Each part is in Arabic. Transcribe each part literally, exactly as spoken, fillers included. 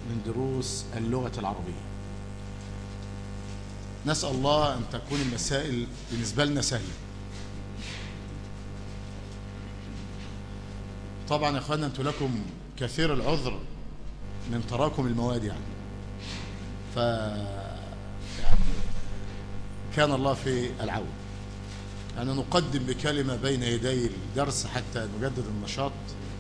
من دروس اللغة العربية. نسأل الله أن تكون المسائل بالنسبة لنا سهلة. طبعا يا أخوانا أنتم لكم كثير العذر من تراكم المواد، يعني ف كان الله في العون. يعني نقدم بكلمة بين يدي الدرس حتى نجدد النشاط.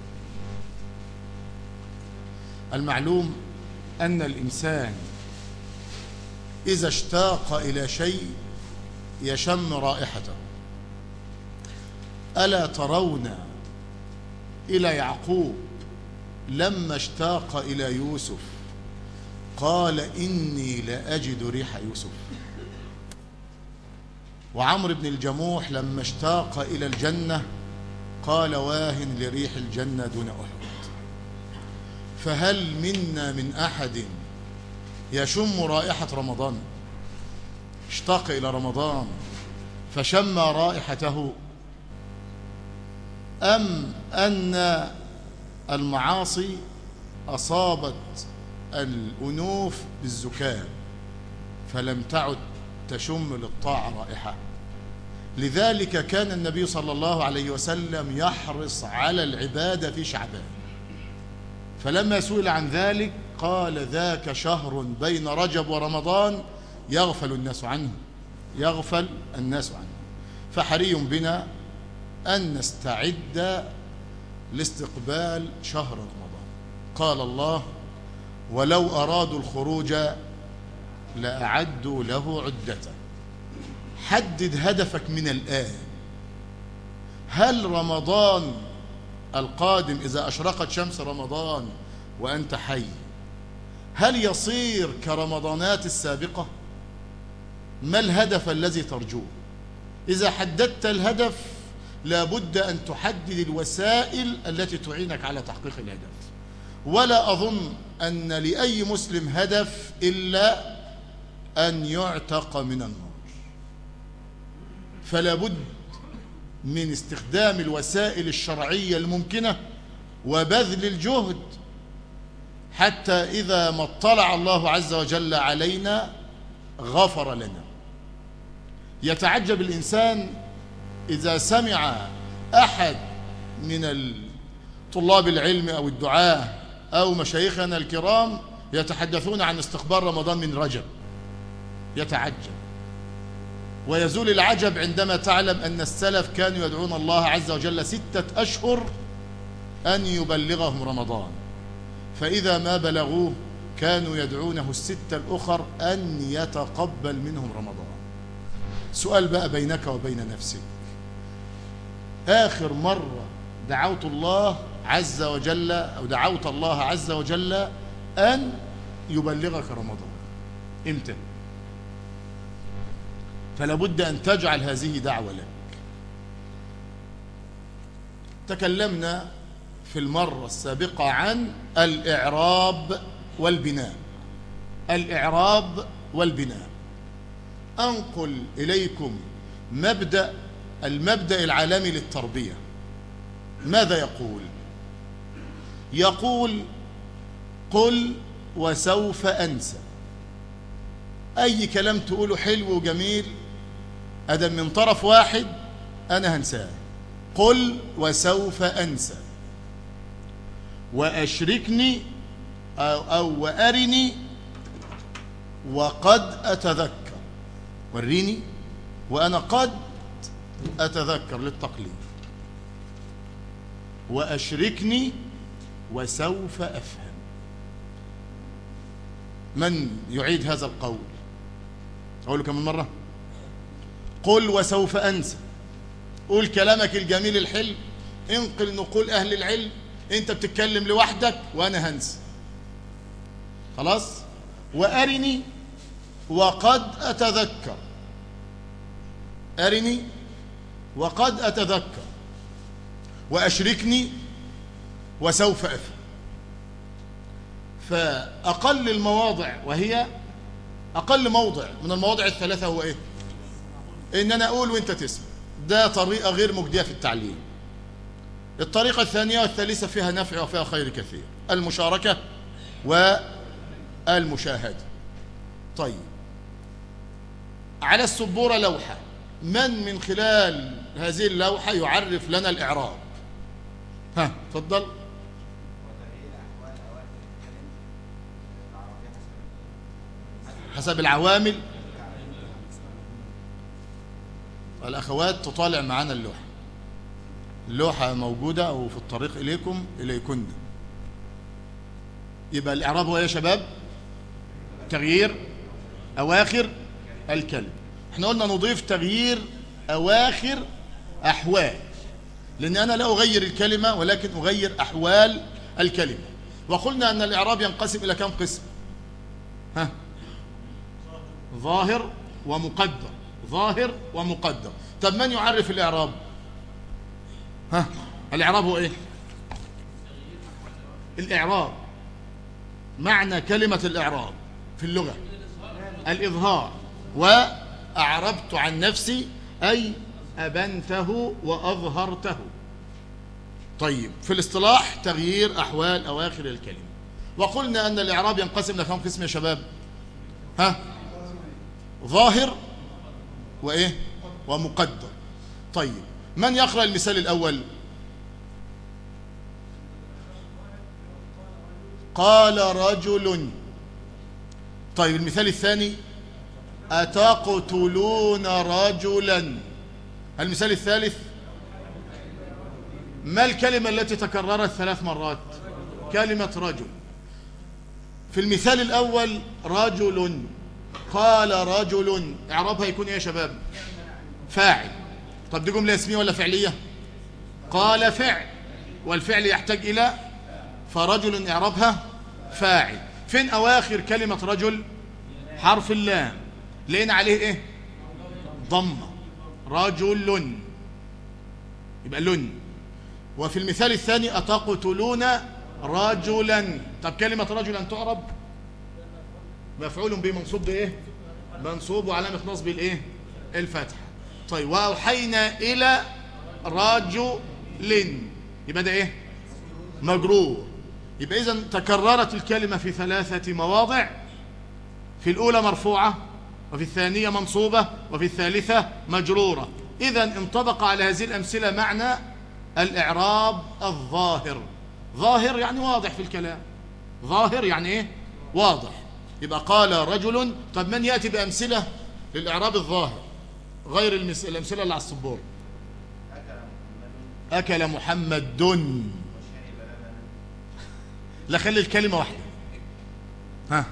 المعلوم أن الإنسان إذا اشتاق إلى شيء يشم رائحته. ألا ترون إلى يعقوب لما اشتاق إلى يوسف قال إني لأجد ريح يوسف؟ وعمرو بن الجموح لما اشتاق إلى الجنة قال واهن لريح الجنة دون أحد. فهل منا من أحد يشم رائحة رمضان؟ اشتاق إلى رمضان فشم رائحته، أم أن المعاصي أصابت الأنوف بالزكام فلم تعد تشم للطاعة رائحة؟ لذلك كان النبي صلى الله عليه وسلم يحرص على العبادة في شعبان، فلما سئل عن ذلك قال ذاك شهر بين رجب ورمضان يغفل الناس عنه يغفل الناس عنه. فحري بنا أن نستعد لاستقبال شهر رمضان. قال الله ولو أرادوا الخروج لأعدوا له عدة. حدد هدفك من الآن. هل رمضان القادم إذا أشرقت شمس رمضان وأنت حي هل يصير كرمضانات السابقة؟ ما الهدف الذي ترجوه؟ إذا حددت الهدف لابد أن تحدد الوسائل التي تعينك على تحقيق الهدف. ولا أظن أن لأي مسلم هدف إلا أن يعتق من النار. فلا بد من استخدام الوسائل الشرعية الممكنة وبذل الجهد حتى إذا ما اطلع الله عز وجل علينا غفر لنا. يتعجب الإنسان إذا سمع أحد من طلاب العلم أو الدعاة أو مشايخنا الكرام يتحدثون عن استقبال رمضان من رجب، يتعجب. ويزول العجب عندما تعلم أن السلف كانوا يدعون الله عز وجل ستة أشهر أن يبلغهم رمضان، فإذا ما بلغوه كانوا يدعونه الستة الأخر أن يتقبل منهم رمضان. سؤال بقى بينك وبين نفسك، آخر مرة دعوت الله عز وجل أو دعوت الله عز وجل أن يبلغك رمضان إمتى؟ فلا بد أن تجعل هذه دعوة لك. تكلمنا في المرة السابقة عن الإعراب والبناء. الإعراب والبناء. أنقل إليكم مبدأ المبدأ العالمي للتربية. ماذا يقول؟ يقول قل وسوف أنسى. أي كلام تقوله حلو وجميل أدم من طرف واحد أنا هنساه. قل وسوف أنسى. وأشركني أو, أو وأرني وقد أتذكر. وريني وأنا قد أتذكر للتقليد. وأشركني وسوف أفهم. من يعيد هذا القول؟ أقوله كم مرة؟ قل وسوف أنسى. قول كلامك الجميل الحلو، انقل نقول أهل العلم. أنت بتتكلم لوحدك وأنا هنسى. خلاص؟ وأرني وقد أتذكر. أرني وقد أتذكر. وأشركني وسوف أفهم. فأقل المواضع، وهي أقل موضع من المواضع الثلاثة، هو إيه؟ إن أنا أقول وإنت تسمع. ده طريقة غير مجدية في التعليم. الطريقة الثانية والثالثة فيها نفع وفيها خير كثير. المشاركة المشاهدة. طيب، على السبورة لوحة، من من خلال هذه اللوحة يعرف لنا الإعراب؟ ها تفضل. حسب العوامل. الأخوات تطالع معنا اللوحة، اللوحة موجودة أو في الطريق إليكم إليكن. يبقى الإعراب هو يا شباب تغيير أواخر الكلمة. احنا قلنا نضيف تغيير أواخر أحوال، لأن أنا لا أغير الكلمة ولكن أغير أحوال الكلمة. وقلنا أن الإعراب ينقسم إلى كم قسم؟ ها، ظاهر ومقدر، ظاهر ومقدر. طب من يعرف الإعراب؟ ها، الإعراب هو إيه؟ الإعراب معنى كلمة الإعراب في اللغة الإظهار، وأعربت عن نفسي أي أبنته وأظهرته. طيب، في الاصطلاح تغيير أحوال أواخر الكلمة. وقلنا أن الإعراب ينقسم إلى كم قسم يا شباب؟ ها، ظاهر وإيه؟ ومقدر. طيب، من يقرأ المثال الأول؟ قال رجل. طيب، المثال الثاني أتقتلون رجلا. المثال الثالث ما الكلمة التي تكررت ثلاث مرات؟ كلمة رجل. في المثال الأول رجل، قال رجل، إعرابها يكون إيه يا شباب؟ فاعل. طب دي جملة اسمية ولا فعلية؟ قال فعل، والفعل يحتاج إلى، فرجل إعرابها فاعل. فين أواخر كلمة رجل؟ حرف اللام، لقينا عليه إيه؟ ضمة، رجل، يبقى لن. وفي المثال الثاني أتقتلون رجلا. طب كلمة رجلا تعرب مفعول به منصوب بإيه؟ منصوب وعلامة نصب الإيه؟ الفتحة. طيب، وأوحينا إلى رجل، يبقى ده إيه؟ مجرور. يبقى إذن تكررت الكلمة في ثلاثة مواضع، في الأولى مرفوعة، وفي الثانية منصوبة، وفي الثالثة مجرورة. إذن انطبق على هذه الأمثلة معنى الإعراب الظاهر. ظاهر يعني واضح في الكلام، ظاهر يعني إيه؟ واضح. يبقى قال رجل. طب من يأتي بأمثلة للإعراب الظاهر غير الأمثلة اللي على السبورة؟ أكل محمد. لا، خلي الكلمة واحدة. ها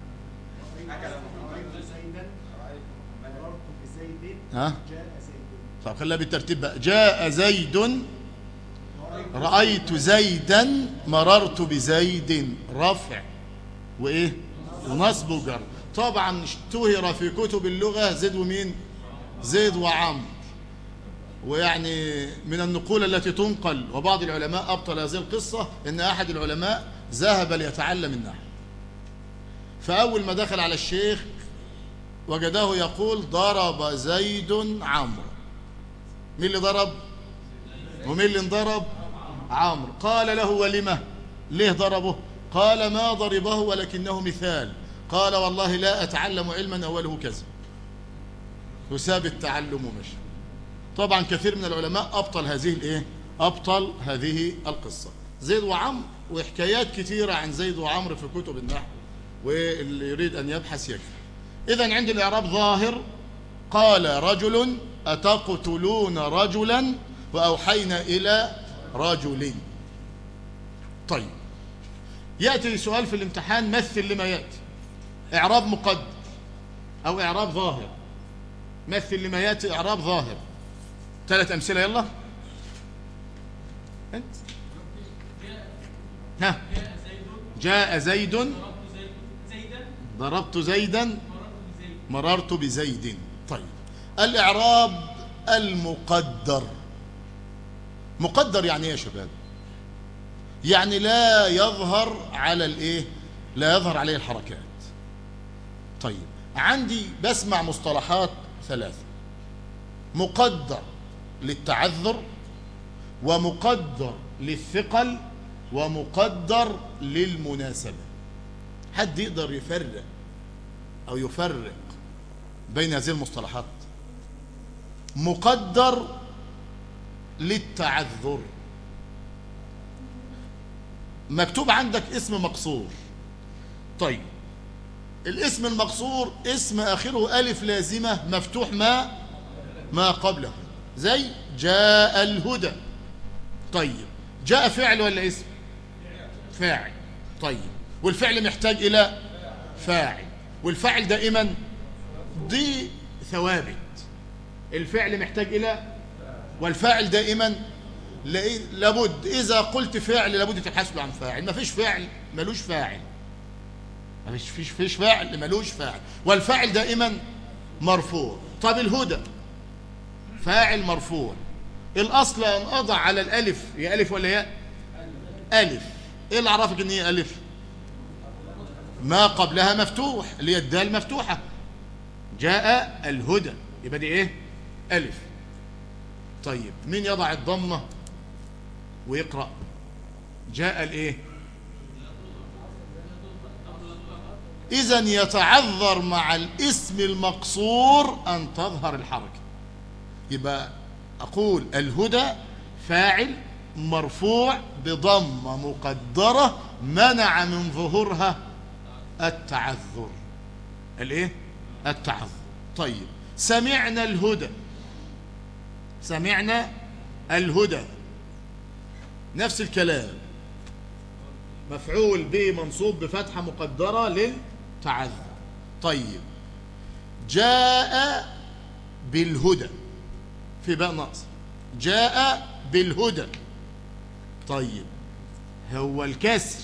ها طب خليها بالترتيب بقى. جاء زيد، رأيت زيدا، مررت بزيد. رفع وإيه؟ ونصب وجر. طبعا اشتهر في كتب اللغة زيد ومين؟ زيد وعمر. ويعني من النقول التي تنقل، وبعض العلماء أبطل هذه القصة، إن أحد العلماء ذهب ليتعلم النحو، فأول ما دخل على الشيخ وجده يقول ضرب زيد عمرو. مين اللي ضرب؟ ومين اللي انضرب؟ عمرو. قال له ولمه؟ ليه ضربه؟ قال ما ضربه ولكنه مثال. قال والله لا أتعلم علما أوله كذا. وساب التعلم ومشى. طبعا كثير من العلماء أبطل هذه الإيه؟ أبطل هذه القصة. زيد وعمرو، وحكايات كثيرة عن زيد وعمرو في كتب النحو، واللي يريد أن يبحث يكفي. إذن عند الإعراب ظاهر. قال رجل، أتقتلون رجلا، وأوحينا إلى رجل. طيب، يأتي سؤال في الامتحان، مثل لما يأتي. إعراب مقدر أو إعراب ظاهر. مثل لما يأتي إعراب ظاهر. ثلاث أمثلة يلا. أنت ها. جاء زيد، ضربت زيدا، مررت بزيد. طيب، الإعراب المقدر. مقدر يعني ايه يا شباب؟ يعني لا يظهر على الايه؟ لا يظهر عليه الحركات. طيب، عندي بسمع مصطلحات ثلاثة: مقدر للتعذر، ومقدر للثقل، ومقدر للمناسبة. حد يقدر يفرق أو يفرق بين هذه المصطلحات؟ مقدر للتعذر، مكتوب عندك اسم مقصور. طيب الاسم المقصور اسم آخره ألف لازمة مفتوح ما ما قبله، زي جاء الهدى. طيب جاء فعل ولا اسم؟ فاعل. طيب والفعل محتاج إلى فاعل، والفاعل دائما دي ثوابت، الفعل محتاج إلى، والفاعل دائما لابد، إذا قلت فعل لابد تبحث له عن فاعل، ما فيش فعل ملوش فاعل، ما فيش فيش فيش فاعل ملوش فاعل، والفاعل دائما مرفوع. طب الهدى فاعل مرفوع، الأصل أن أضع على الألف، هي ألف ولا ياء؟ ألف. إيه اللي عرفك إن هي ألف؟ ما قبلها مفتوح، اللي هي الدال مفتوحة. جاء الهدى، يبقى دي إيه؟ ألف. طيب مين يضع الضمة ويقرأ؟ جاء الإيه؟ إذن يتعذر مع الاسم المقصور أن تظهر الحركة. يبقى أقول الهدى فاعل مرفوع بضمة مقدرة منع من ظهورها التعذر. الإيه؟ التعذر. طيب سمعنا الهدى، سمعنا الهدى نفس الكلام، مفعول به منصوب بفتحة مقدرة للتعذر. طيب جاء بالهدى في باء ناقص، جاء بالهدى. طيب هو الكسر،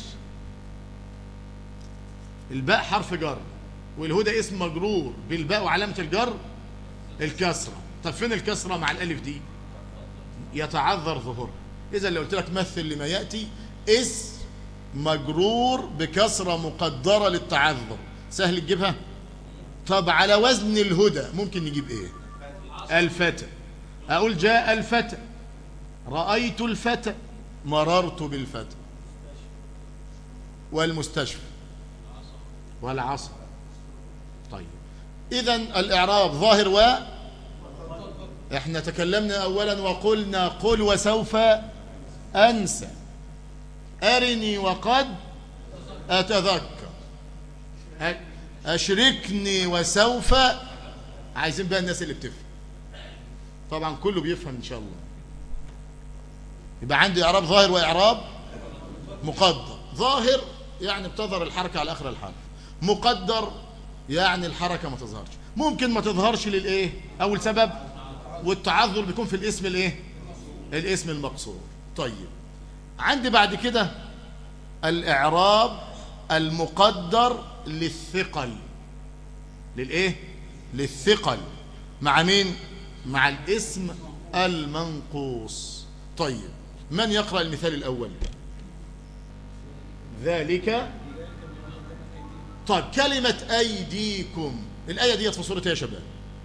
الباء حرف جر والهدى اسم مجرور بالباء وعلامة الجر الكسرة. طب فين الكسرة مع الألف دي؟ يتعذر ظهورها. إذا لو قلت لك مثل لما يأتي اسم مجرور بكسرة مقدرة للتعذر، سهل تجيبها؟ طب على وزن الهدى ممكن نجيب ايه؟ الفتى. اقول جاء الفتى، رأيت الفتى، مررت بالفتى، والمستشفى والعصر. طيب اذا الاعراب ظاهر، و احنا تكلمنا اولا وقلنا قل وسوف انسى، أرني وقد أتذكر، أشركني وسوف. عايزين بقى الناس اللي بتفهم، طبعا كله بيفهم إن شاء الله. يبقى عندي إعراب ظاهر وإعراب مقدر. ظاهر يعني بتظهر الحركة على آخر الحرف، مقدر يعني الحركة ما تظهرش، ممكن ما تظهرش للإيه؟ أول سبب، والتعذر بيكون في الاسم الإيه؟ الاسم المقصور. طيب عندي بعد كده الإعراب المقدر للثقل، للإيه؟ للثقل. مع مين؟ مع الاسم المنقوص. طيب من يقرأ المثال الأول؟ ذلك. طيب كلمة أيديكم، الآية دي في سورة إيه يا شباب؟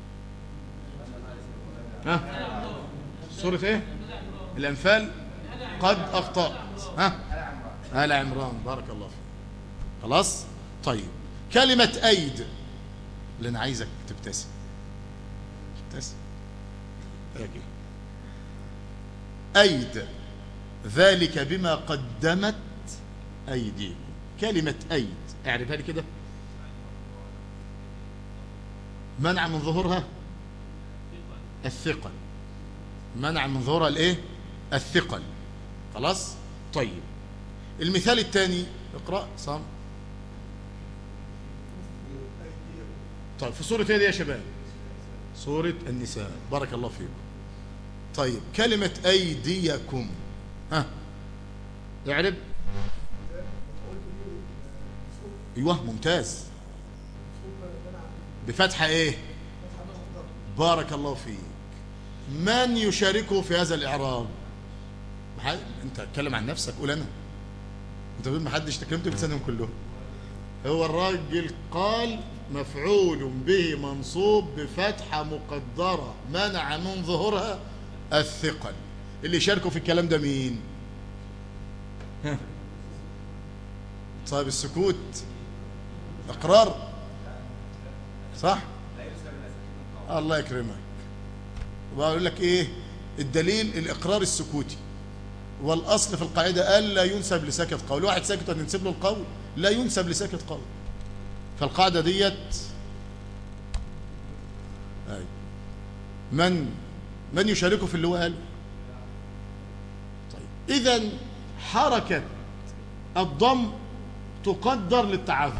ها؟ سورة إيه؟ الأنفال. قد أخطأت. ها؟ آل عمران. بارك الله فيك. خلاص. طيب كلمة أيد، اللي أنا عايزك تبتسم، تبتسم. أيد، ذلك بما قدمت أيديكم. كلمة أيد اعرفها لي كده. منع من ظهورها الثقل، منع من ظهورها الايه؟ الثقل. خلاص. طيب المثال الثاني اقرأ صام. طيب في سورة ايه دي يا شباب؟ سورة النساء. بارك الله فيكم. طيب كلمة أيديكم، ها اعرب. ايوه ممتاز. بفتحة ايه؟ بارك الله فيك. من يشاركه في هذا الإعراب؟ انت اتكلم عن نفسك، قول انا. انت بتقول ما حدش تكلمت بلسانهم كلهم. هو الراجل قال مفعول به منصوب بفتحة مقدرة منع من ظهورها الثقل. اللي شاركوا في الكلام ده مين؟ طيب السكوت إقرار، صح؟ الله يكرمك. وأقول لك إيه الدليل؟ الإقرار السكوتي، والأصل في القاعدة ألا ينسب لساكت قول. واحد ساكت هننسب له القول؟ لا ينسب لساكت قول. فالقاعدة ديت من من يشاركه في اللي هو قاله. طيب إذن حركة الضم تقدر للتعذر،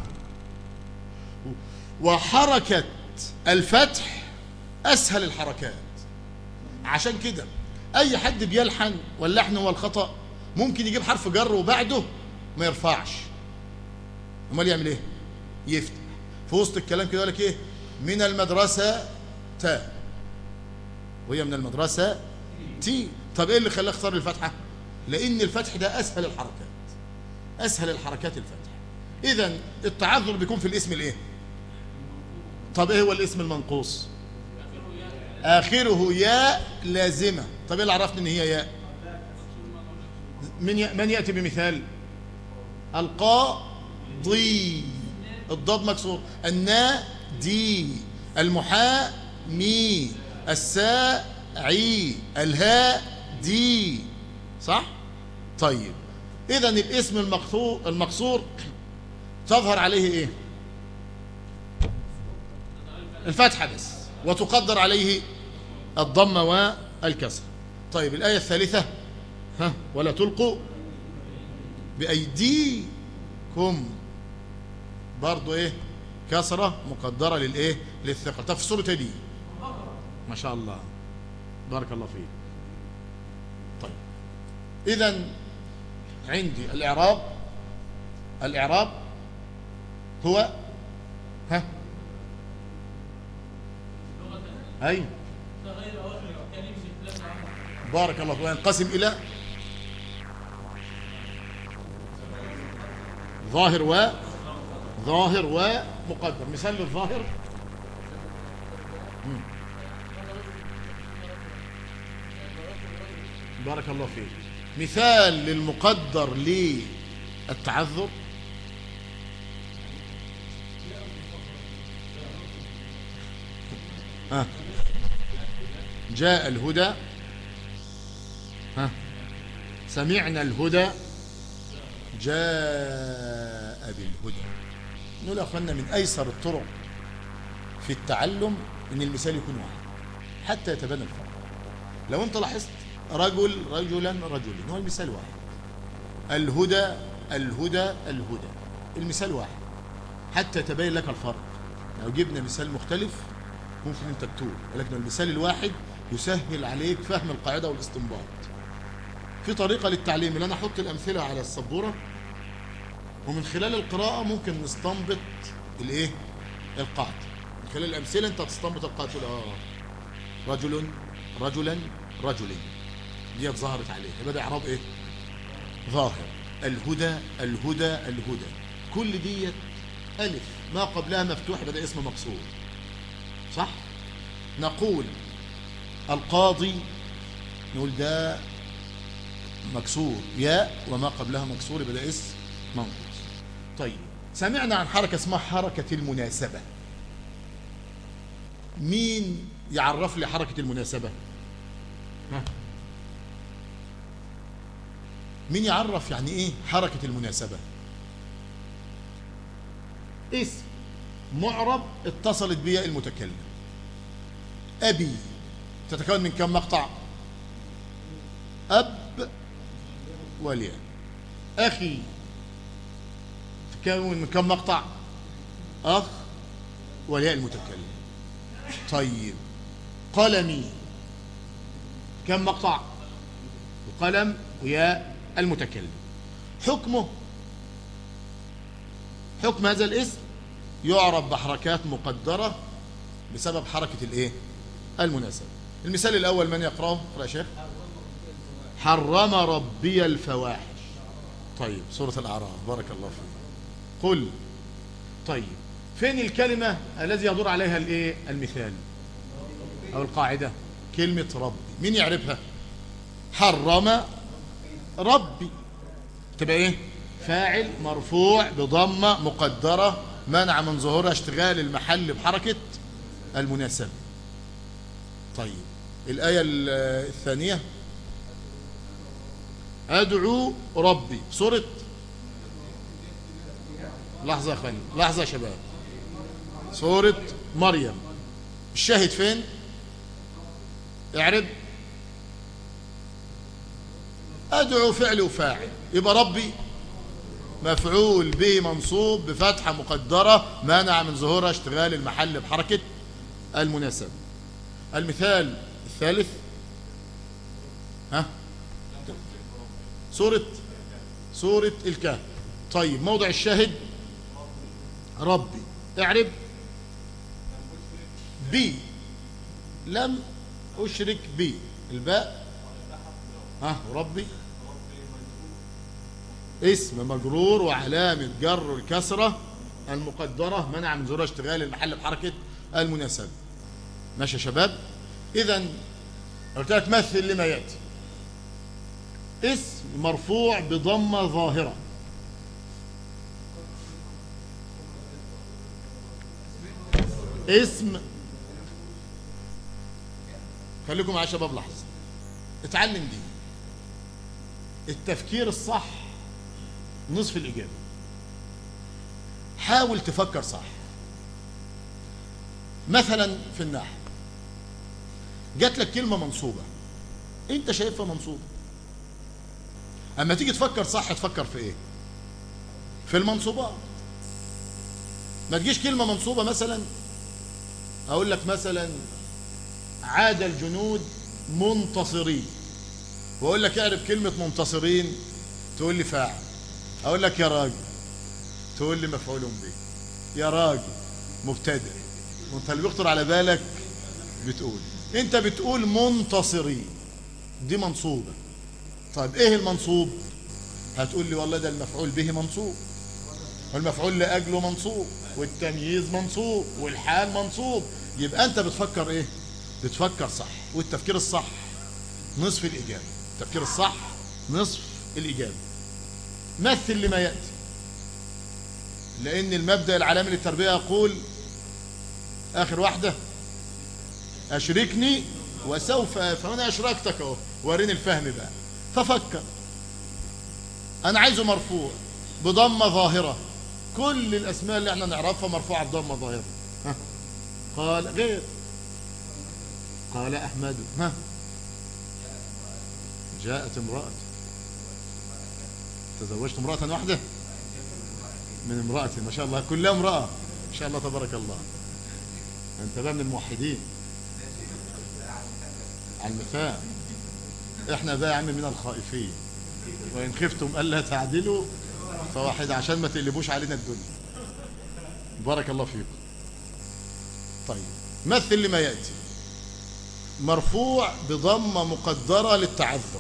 وحركة الفتح أسهل الحركات. عشان كده أي حد بيلحن، واللحن هو الخطأ، ممكن يجيب حرف جر وبعده ما يرفعش، امال يعمل ايه؟ يفتح في وسط الكلام كده، يقول لك ايه؟ من المدرسة تا، وهي من المدرسة تي. طب ايه اللي خلاه اختار الفتحة؟ لأن الفتح ده أسهل الحركات، أسهل الحركات الفتح. إذن التعذر بيكون في الاسم الايه؟ طب ايه هو الاسم المنقوص؟ آخره ياء لازمة. طب ايه اللي عرفني ان هي ياء؟ من ي... من يأتي بمثال؟ القاضي، الضاد مكسور، الناء دي، المحا مي، الساعي، الهاء دي، صح؟ طيب إذن الاسم المقصور المقصور تظهر عليه ايه؟ الفتحة بس، وتقدر عليه الضمة والكسر. طيب الآية الثالثة، ها، ولا تلقوا بأيديكم، برضو ايه؟ كسرة مقدرة للايه؟ للثقل. طب في سورة دي ما شاء الله، بارك الله فيك. طيب إذن عندي الإعراب، الإعراب هو ها أي بارك الله فيك، ينقسم إلى ظاهر و ظاهر ومقدر. مثال للظاهر، بارك الله فيك. مثال للمقدر للتعذر، ها، جاء الهدى، ها، سمعنا الهدى، جاء بالهدى. نقول يا أخوانا من أيسر الطرق في التعلم إن المثال يكون واحد حتى يتبنى الفرق. لو أنت لاحظت رجل رجلا رجل، هو المثال واحد. الهدى الهدى الهدى، المثال واحد حتى يتبين لك الفرق. لو جبنا مثال مختلف ممكن أنت تتوه، ولكن المثال الواحد يسهل عليك فهم القاعدة والاستنباط. في طريقة للتعليم اللي أنا أحط الأمثلة على السبورة، ومن خلال القراءة ممكن نستنبط الإيه؟ القاعدة. من خلال الأمثلة أنت تستنبط القاعدة، تقول آه رجل رجلا رجلين، ديت ظهرت عليه، يبقى ده إعراب إيه؟ ظاهر. الهدى الهدى الهدى، كل ديت ألف ما قبلها مفتوح، بدأ اسم مقصور، صح؟ نقول القاضي، نقول ده مكسور، ياء وما قبلها مكسور، بدأ اسم منقوص. طيب سمعنا عن حركة اسمها حركة المناسبة. مين يعرف لي حركة المناسبة؟ ها؟ مين يعرف يعني ايه حركة المناسبة؟ اسم معرب اتصلت بياء المتكلم. أبي تتكون من كم مقطع؟ أب والياء. أخي تتكون من كم مقطع؟ أخ والياء المتكلم. طيب قلمي كم مقطع؟ القلم وياء المتكلم. حكمه، حكم هذا الاسم يعرف بحركات مقدرة بسبب حركة الايه؟ المناسبة. المثال الأول من يقرأه؟ اقرأ يا شيخ. حرم ربي الفواحش. طيب سورة الأعراف، بارك الله فيك. قل. طيب فين الكلمة الذي يدور عليها الايه؟ المثال أو القاعدة؟ كلمة ربي. مين يعرفها؟ حرم ربي تبقى ايه؟ فاعل مرفوع بضمة مقدرة منع من ظهورها اشتغال المحل بحركة المناسبة. طيب الآية الثانية أدعو ربي، سورة، لحظة يا خليل، لحظة يا شباب، سورة مريم. الشاهد فين؟ اعرب. أدعو فعل وفاعل، يبقى ربي مفعول به منصوب بفتحة مقدرة منع من ظهورها اشتغال المحل بحركة المناسبة. المثال الثالث، ها، سورة سورة الكهف. طيب موضع الشاهد ربي، اعرب. بي، لم أشرك بي، الباء، ها، ربي اسم مجرور وعلامة جر الكسرة المقدرة منع من ظهور اشتغال المحل بحركة المناسبة. ماشي يا شباب؟ إذن قلت لك مثل لما يأتي. اسم مرفوع بضمة ظاهرة، اسم، خليكم معايا يا شباب لحظة، اتعلم دي. التفكير الصح نصف الإجابة. حاول تفكر صح. مثلا في النحو جات لك كلمة منصوبة، انت شايفها منصوبة، اما تيجي تفكر صح تفكر في ايه؟ في المنصوبات. ما تجيش كلمة منصوبة مثلا اقول لك مثلا عاد الجنود منتصرين، واقول لك اعرف كلمة منتصرين، تقول لي فاعل، اقول لك يا راجل تقول لي مفعول به، يا راجل مبتدئ، وانت اللي بيخطر على بالك بتقول، انت بتقول منتصرين، دي منصوبة. طيب ايه المنصوب؟ هتقول لي والله ده المفعول به منصوب، والمفعول لاجله منصوب، والتمييز منصوب، والحال منصوب. يبقى انت بتفكر ايه؟ بتفكر صح. والتفكير الصح نصف الاجابة. التفكير الصح نصف الاجابة. مثل لما ياتي، لان المبدأ العالمي للتربية يقول اخر واحدة اشركني وسوف، فانا اشركتك اهو، وريني الفهم بقى. ففكر، انا عايزه مرفوع بضمه ظاهره، كل الاسماء اللي احنا نعرفها مرفوعه بضمه ظاهره. ها، قال غير، قال احمد، ها، جاءت امراه، تزوجت امراه واحده من امراه، ما شاء الله كلها امراه، ما شاء الله تبارك الله، انت بقى من الموحدين على المثال. احنا بقى يا عم من الخائفين، وان خفتم الا تعدلوا فواحدة، عشان ما تقلبوش علينا الدنيا. بارك الله فيكم. طيب مثل لما ياتي، مرفوع بضمه مقدره للتعذر.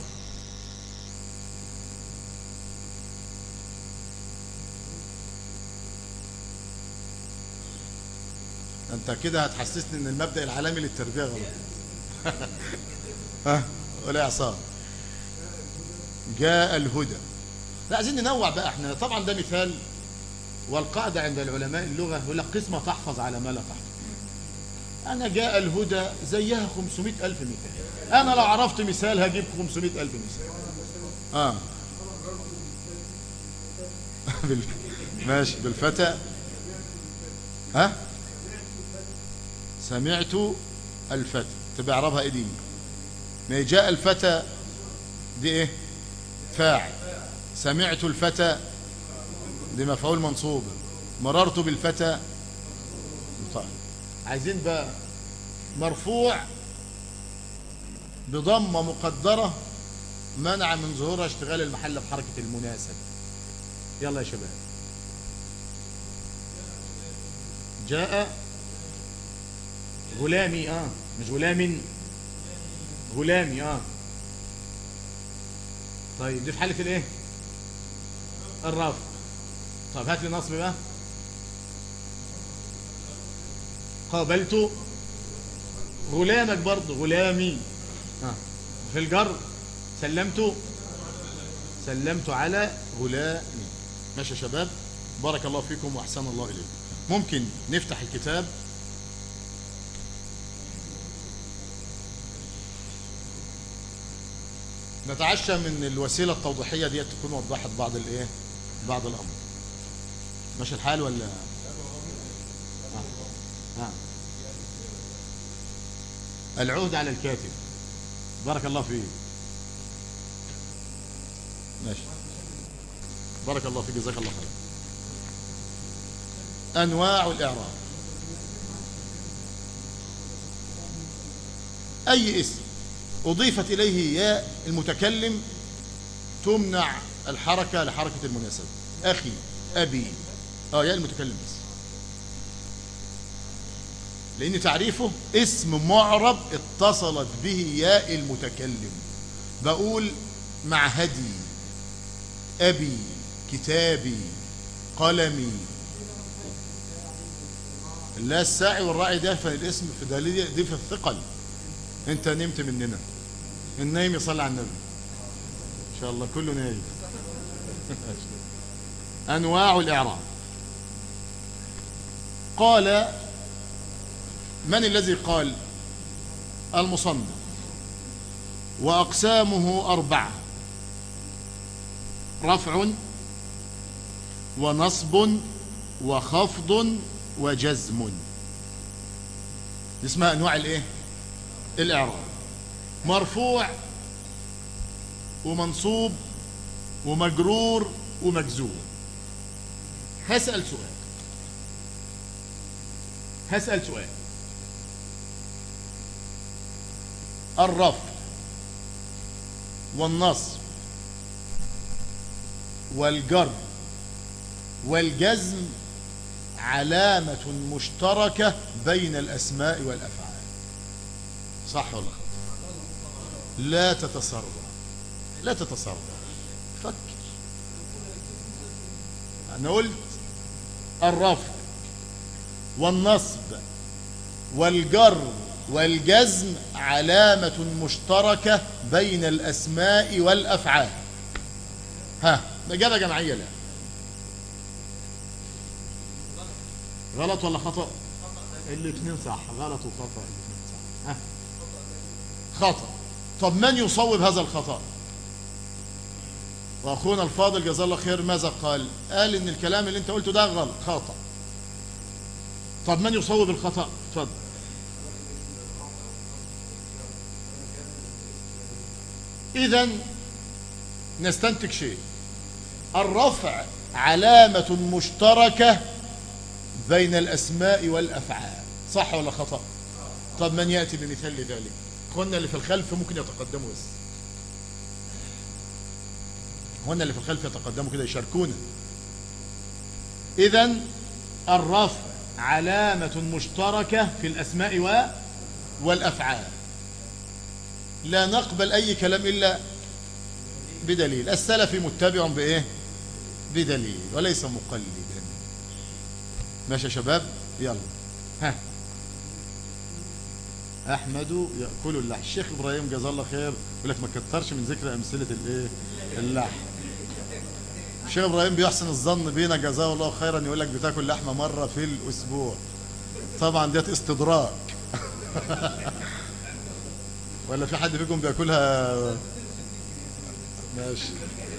انت كده هتحسسني ان المبدأ العالمي للتربية غلط. ها، ولا يا عصام؟ جاء الهدى. لا عايزين ننوع بقى احنا، طبعا ده مثال، والقاعدة عند العلماء اللغة يقول لك قسمة تحفظ على ما لا تحفظ. انا جاء الهدى زيها خمسمائة ألف مثال، انا لو عرفت مثال هجيب خمسمائة ألف مثال. اه ماشي. بالفتى، ها، سمعت الفتى، تبقى اعربها ايه دي؟ ما جاء الفتى دي ايه؟ فاعل. سمعت الفتى دي مفعول منصوب. مررت بالفتى. طيب عايزين بقى مرفوع بضمه مقدره منع من ظهورها اشتغال المحل بحركه المناسبه. يلا يا شباب. جاء غلامي، اه مش غلام، غلامي، اه طيب دي في حالة الايه؟ الرفع. طب هات لي نصب بقى. قابلت غلامك برضه، غلامي. اه في الجر سلمت، سلمت على غلامي. ماشي يا شباب، بارك الله فيكم واحسن الله اليكم. ممكن نفتح الكتاب نتعشى من الوسيلة التوضيحية دي تكون وضحت بعض الايه بعض الامر. ماشي الحال ولا آه. آه. العهد على الكاتب. بارك الله فيك. ماشي بارك الله فيك جزاك الله خير. انواع الاعراب. اي اسم اضيفت اليه ياء المتكلم تمنع الحركه لحركه المناسبه. اخي، ابي، اه ياء المتكلم بس، لان تعريفه اسم معرب اتصلت به ياء المتكلم. بقول معهدي، ابي، كتابي، قلمي. لا، الساعي والراعي ده في الاسم في دليل دي في الثقل. انت نمت مننا، النايم يصلي على النبي ان شاء الله، كله نايم. انواع الاعراب. قال، من الذي قال؟ المصنف. واقسامه اربعه: رفع ونصب وخفض وجزم. اسمها انواع الايه الاعراب. مرفوع ومنصوب ومجرور ومجزوم. هسأل سؤال هسأل سؤال الرفع والنصب والجر والجزم علامة مشتركة بين الأسماء والأفعال، صح ولا خطأ؟ لا تتصرف لا تتصرف فكر. أنا قلت الرفع والنصب والجر والجزم علامة مشتركة بين الأسماء والأفعال. ها، إجابة جماعية. لا، غلط ولا خطأ؟ الاثنين صح. غلط وخطأ الاثنين صح. ها، خطأ. طب من يصوب هذا الخطأ؟ واخونا الفاضل جزاه الله خير ماذا قال؟ قال ان الكلام اللي انت قلته ده غلط، خطأ. طب من يصوب الخطأ؟ اتفضل. اذا نستنتج شيء: الرفع علامة مشتركة بين الأسماء والأفعال، صح ولا خطأ؟ طب من يأتي بمثال لذلك؟ اخوانا اللي في الخلف ممكن يتقدموا بس، اخوانا اللي في الخلف يتقدموا كده يشاركونا. إذن الرفع علامة مشتركة في الأسماء والأفعال، لا نقبل أي كلام إلا بدليل. السلفي متبع بإيه؟ بدليل وليس مقلدا. ماشي يا شباب؟ يلا. ها، أحمد يأكل اللحم. الشيخ إبراهيم جزاه الله خير يقول لك ما كترش من ذكر أمثلة الإيه؟ اللحم. الشيخ إبراهيم بيحسن الظن بينا جزاه الله خيرا، يقول لك بتاكل لحمة مرة في الأسبوع. طبعا ديت استدراك. ولا في حد فيكم بياكلها؟ ماشي.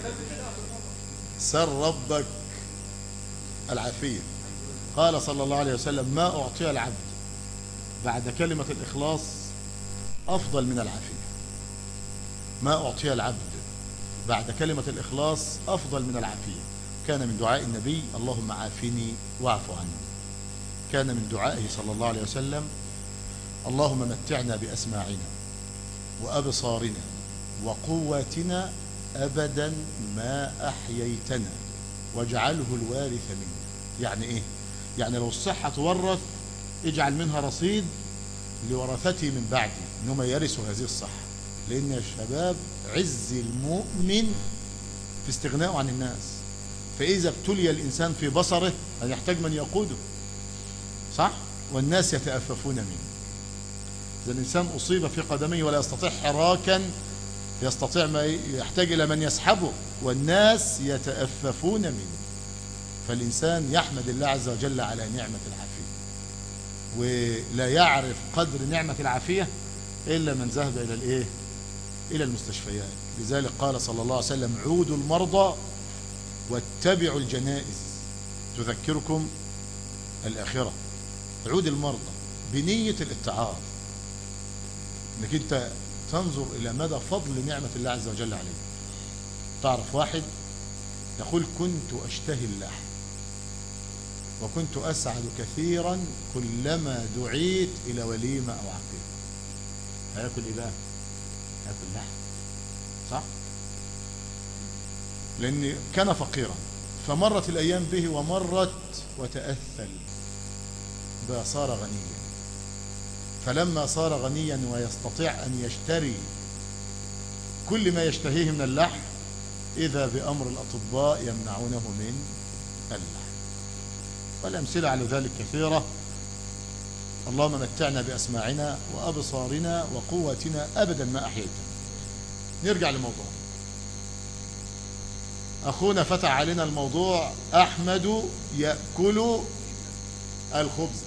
سر ربك العافية. قال صلى الله عليه وسلم: ما أعطي العبد بعد كلمة الإخلاص أفضل من العافية. ما أعطي العبد بعد كلمة الإخلاص أفضل من العافية. كان من دعاء النبي: اللهم عافني واعف عني. كان من دعائه صلى الله عليه وسلم: اللهم متعنا بأسماعنا وأبصارنا وقواتنا أبدا ما أحييتنا واجعله الوارث منا. يعني إيه؟ يعني لو الصحة تورث اجعل منها رصيد لورثتي من بعدي إنهم يرثوا هذه الصحة. لأن يا شباب عز المؤمن في استغنائه عن الناس، فإذا ابتلي الإنسان في بصره أن يحتاج من يقوده، صح؟ والناس يتأففون منه. إذا الإنسان أصيب في قدميه ولا يستطيع حراكا يستطيع ما يحتاج إلى من يسحبه، والناس يتأففون منه. فالإنسان يحمد الله عز وجل على نعمة العافية، ولا يعرف قدر نعمة العافية إلا من ذهب إلى الإيه؟ إلى المستشفيات. لذلك قال صلى الله عليه وسلم: عودوا المرضى واتبعوا الجنائز تذكركم الآخرة. عود المرضى بنية الاتعاظ، انك انت تنظر الى مدى فضل نعمة الله عز وجل عليك. تعرف واحد يقول: كنت اشتهي اللحم وكنت اسعد كثيرا كلما دعيت الى وليمة او عقيقة. هياكل ايه بقى؟ هياكل لحم، صح؟ لان كان فقيرا، فمرت الايام به ومرت وتأثل بقى، صار غنيا. فلما صار غنيا ويستطيع أن يشتري كل ما يشتهيه من اللحم، إذا بأمر الأطباء يمنعونه من اللحم. والأمثلة على ذلك كثيرة. اللهم متعنا بأسماعنا وأبصارنا وقوتنا أبدا ما أحييتنا. نرجع لموضوع أخونا فتح علينا الموضوع: أحمد يأكل الخبز.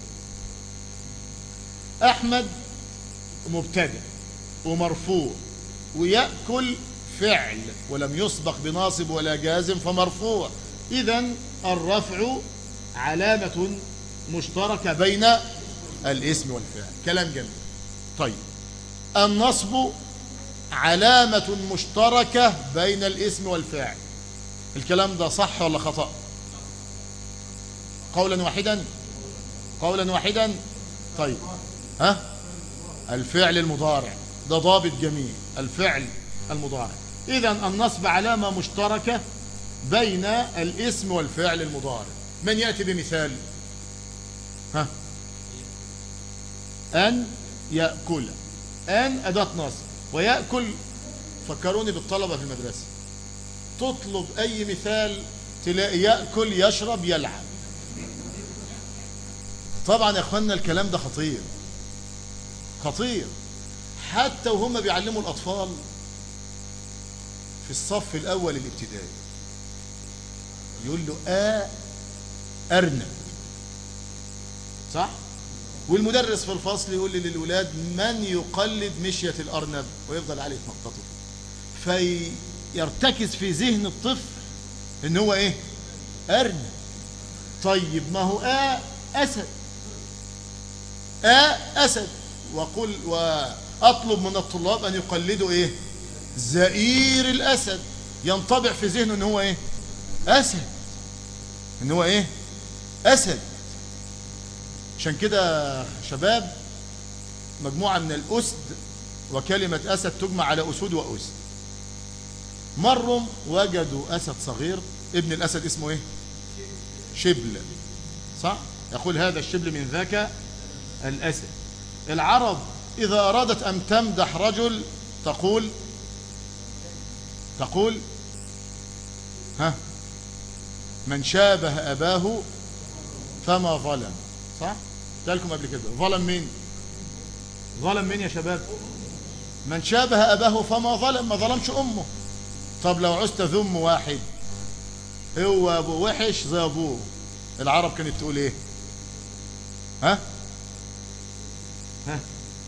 أحمد مبتدأ ومرفوع، ويأكل فعل ولم يسبق بناصب ولا جازم فمرفوع. إذن الرفع علامة مشتركة بين الاسم والفعل. كلام جميل. طيب، النصب علامة مشتركة بين الاسم والفعل. الكلام ده صح ولا خطأ؟ قولا واحدا، قولا واحدا. طيب، ها؟ الفعل المضارع ده ضابط جميل، الفعل المضارع. إذن النصب علامة مشتركة بين الاسم والفعل المضارع. من يأتي بمثال؟ ها؟ أن يأكل. أن أداة نصب، ويأكل. فكروني بالطلبة في المدرسة، تطلب أي مثال تلاقي يأكل، يشرب، يلعب. طبعا يا اخوانا الكلام ده خطير خطير. حتى وهم بيعلموا الأطفال في الصف الأول الابتدائي يقول له آ أرنب، صح؟ والمدرس في الفصل يقول للولاد: من يقلد مشية الأرنب؟ ويفضل عليه يتنططه، فيرتكز في ذهن الطفل إن هو إيه؟ أرنب. طيب، ما هو آ أسد، آ أسد. وقل وأطلب من الطلاب أن يقلدوا إيه؟ زئير الأسد. ينطبع في ذهنه إن هو إيه؟ أسد، إن هو إيه؟ أسد. عشان كده شباب، مجموعة من الأسد، وكلمة أسد تجمع على أسود وأسد، مروا وجدوا أسد صغير. ابن الأسد اسمه إيه؟ شبل، صح؟ يقول: هذا الشبل من ذاك الأسد. العرب إذا أرادت أن تمدح رجل تقول تقول ها من شابه أباه فما ظلم، صح؟ قلت لكم قبل كده. ظلم مين؟ ظلم مين يا شباب؟ من شابه أباه فما ظلم، ما ظلمش أمه. طب لو عزت ذم واحد هو أبو وحش زي أبوه، العرب كانت تقول إيه؟ ها؟ ها؟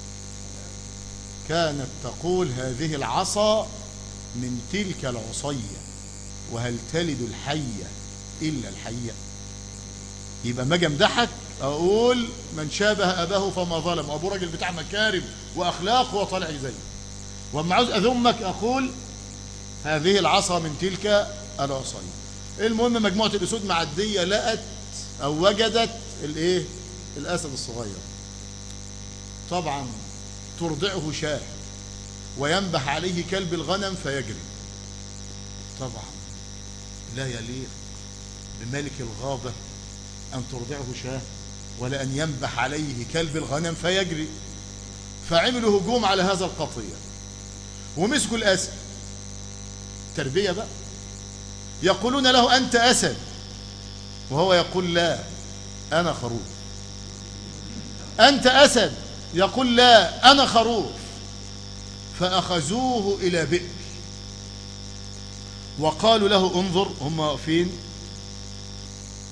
كانت تقول: هذه العصا من تلك العصية، وهل تلد الحية إلا الحية. يبقى ما اجي امدحك اقول: من شابه اباه فما ظلم، ابو راجل بتاع مكارم واخلاق وهو طالع زيه. واما عاوز اذمك اقول: هذه العصا من تلك العصية. المهم مجموعة الاسود معدية لقت او وجدت الايه؟ الاسد الصغير. طبعا ترضعه شاة وينبح عليه كلب الغنم فيجري. طبعا لا يليق بملك الغابة أن ترضعه شاة ولا أن ينبح عليه كلب الغنم فيجري. فعملوا هجوم على هذا القطيع ومسكوا الأسد. تربية بقى. يقولون له: أنت أسد، وهو يقول: لا أنا خروف. أنت أسد، يقول: لا أنا خروف. فأخذوه إلى بئر وقالوا له: انظر. هم واقفين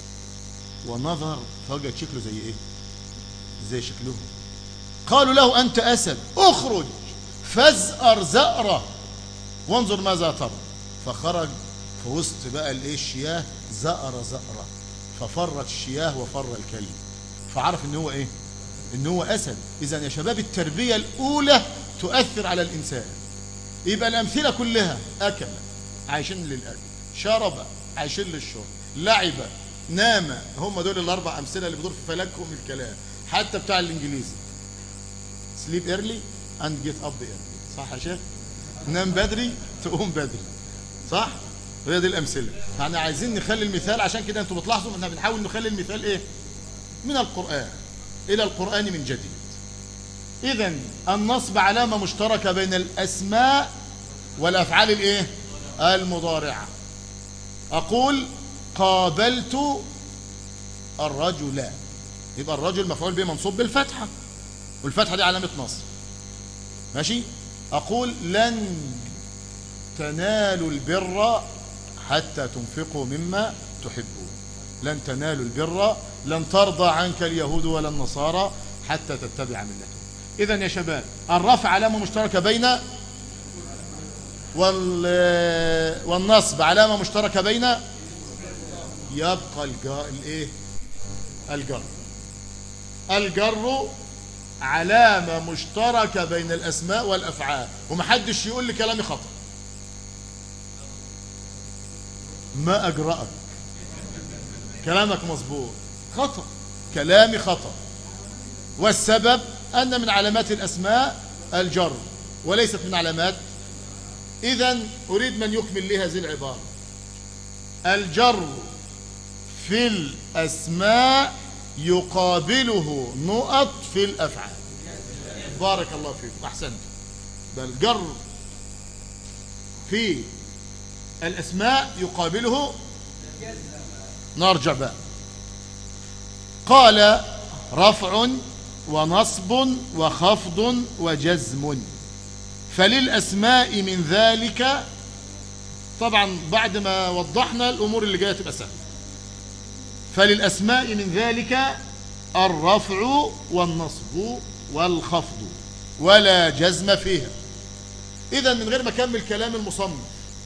ونظر فوجد شكله زي ايه؟ زي شكلهم. قالوا له أنت أسد، اخرج فازأر زأرة وانظر ماذا ترى. فخرج في وسط بقى الايه الشياه، زأر زأرة، ففرت الشياه وفر الكلب، فعرف ان هو ايه؟ ان هو أسد. إذن يا شباب التربية الأولى تؤثر على الإنسان. يبقى الأمثلة كلها: أكل عايشين للأكل، شرب عايشين للشرب، لعب، نام. هم دول الأربع أمثلة اللي بدور في فلكهم الكلام. حتى بتاع الإنجليزي sleep early and get up early، صح يا شيخ؟ نام بدري تقوم بدري، صح؟ هي دي الأمثلة. احنا عايزين نخلي المثال، عشان كده انتوا بتلاحظوا ان بنحاول نخلي المثال ايه؟ من القرآن إلى القرآن من جديد. إذن النصب علامة مشتركة بين الأسماء والأفعال الايه؟ المضارعة. أقول قابلت الرجل، يبقى الرجل مفعول به منصوب بالفتحة، والفتحة دي علامة نصب. ماشي؟ أقول لن تنالوا البر حتى تنفقوا مما تحبون. لن تنالوا البر، لن ترضى عنك اليهود ولا النصارى حتى تتبع ملتهم. إذن يا شباب الرفع علامة مشتركة بين والنصب علامة مشتركة بين، يبقى الجر الايه؟ الجر. الجر علامة مشتركة بين الأسماء والأفعال، ومحدش يقول لي كلامي خطأ. ما أجرأك، كلامك مظبوط. خطأ، كلامي خطأ. والسبب أن من علامات الأسماء الجر وليست من علامات. إذن أريد من يكمل لي هذه العبارة: الجر في الأسماء يقابله نقط في الأفعال. بارك الله فيكم، أحسنت. بل جر في الأسماء يقابله. نرجع بقى. قال رفع ونصب وخفض وجزم، فللأسماء من ذلك. طبعا بعد ما وضحنا الأمور اللي جاية تبقى سهلة. فللأسماء من ذلك الرفع والنصب والخفض ولا جزم فيها. إذا من غير ما أكمل كلام المصنف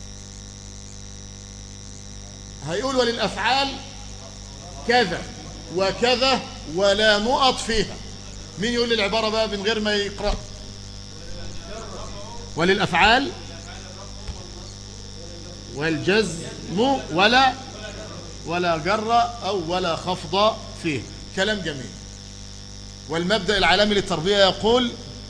هيقول وللأفعال كذا وكذا ولا نقط فيها. مين يقول لي العبارة بقى من غير ما يقرأ؟ وللأفعال والجزم ولا ولا جر أو ولا خفض فيه. كلام جميل. والمبدأ العالمي للتربية يقول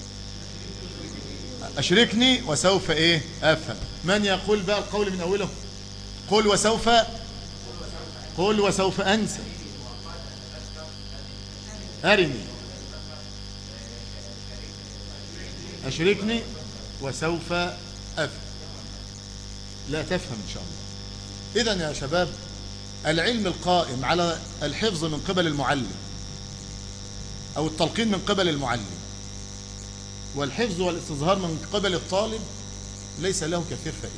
أشركني وسوف إيه أفهم. من يقول بقى القول من أوله؟ قل وسوف، قل وسوف أنسى، أرني، أشركني وسوف أفهم. لا تفهم إن شاء الله. إذن يا شباب العلم القائم على الحفظ من قبل المعلم أو التلقين من قبل المعلم والحفظ والاستظهار من قبل الطالب ليس له كثير فائدة.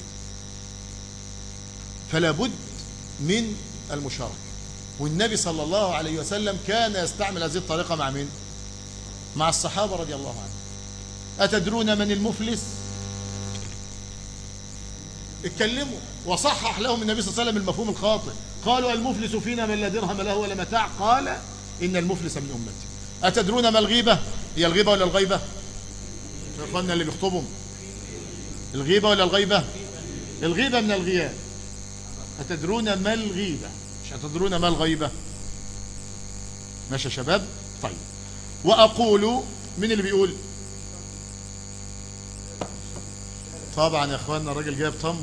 فلا بد من المشاركة. والنبي صلى الله عليه وسلم كان يستعمل هذه الطريقة مع من؟ مع الصحابة رضي الله عنهم. أتدرون من المفلس؟ اتكلموا وصحح لهم النبي صلى الله عليه وسلم المفهوم الخاطئ. قالوا المفلس فينا من لا درهم له ولا متاع، قال إن المفلس من أمتي. أتدرون ما الغيبة؟ هي الغيبة ولا الغيبة؟ يا اخواننا اللي بيخطبوا، الغيبة ولا الغيبة؟ الغيبة من الغياب. أتدرون ما الغيبة؟ مش أتدرون ما الغيبة. ماشي يا شباب؟ طيب. وأقول، من اللي بيقول؟ طبعا يا اخواننا الراجل جايب تمر،